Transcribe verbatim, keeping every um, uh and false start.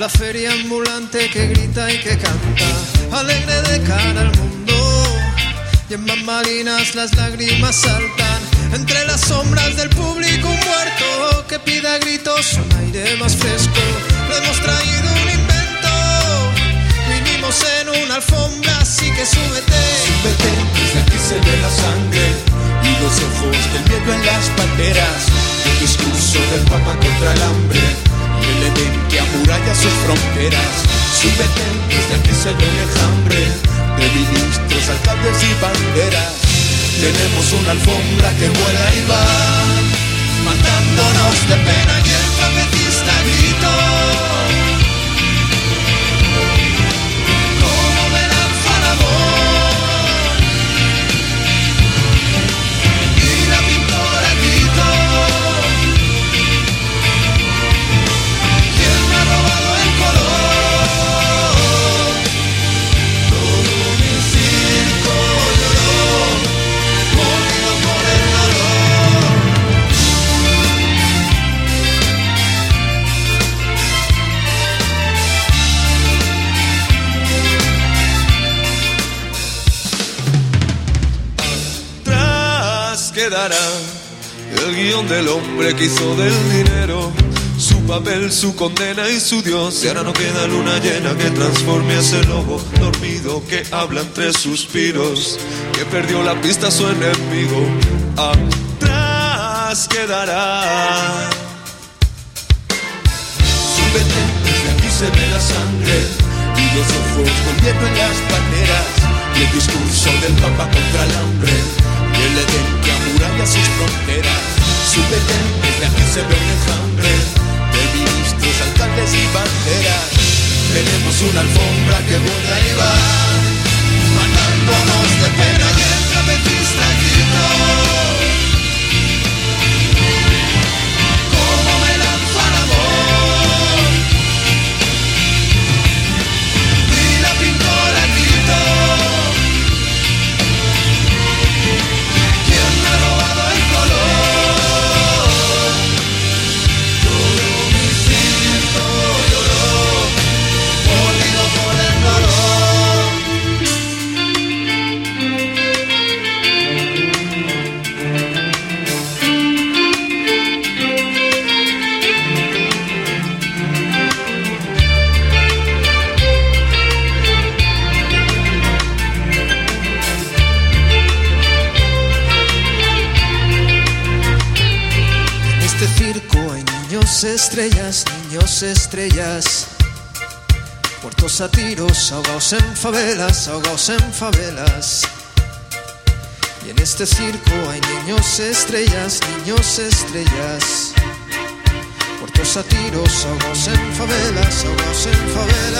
la feria ambulante que grita y que canta, alegre de cara al mundo. Y en bambalinas las lágrimas saltan, entre las sombras del público un muerto que pide a gritos un aire más fresco. Le hemos traído un invento, vinimos en una alfombra, así que súbete. Súbete, desde aquí se ve la sangre y los ojos del miedo en las banderas. El discurso del Papa contra el hambre y el Edén que amuralla sus fronteras. Súbete, desde aquí se ve el enjambre de ministros, alcaldes y banderas. Tenemos una alfombra que vuela y va matándonos de pena y el trapecista gritó: ¿cómo me lanzan amor? Y la pintora gritó: ¿quién me ha robado el color? Todo mi circo lloró, molido por el dolor. Atrás quedará el guión del hombre que hizo del dinero su papel, su condena y su Dios. Y ahora no queda luna llena que transforme a ese lobo dormido que habla entre suspiros, que perdió la pista a su enemigo. Atrás quedará. Súbete, desde aquí se ve la sangre y los ojos volviendo en las banderas. Y el discurso del Papa contra el hambre y el Edén que amuralla sus fronteras. Súbete, desde aquí se ve un enjambre de ministros, alcaldes y banderas. Tenemos una alfombra que vuela y va matándonos de pena y el trapecista gritó: ¿cómo me lanzan amor? Y la pintora gritó: ¿quién me ha robado el color? Todo mi circo lloró, molido por el dolor. En este circo hay niños estrellas, niños estrellas, muertos a tiros, ahogados en favelas, ahogados en favelas. Y en este circo hay niños estrellas, niños estrellas, muertos a tiros, ahogados en favelas, ahogados en favelas.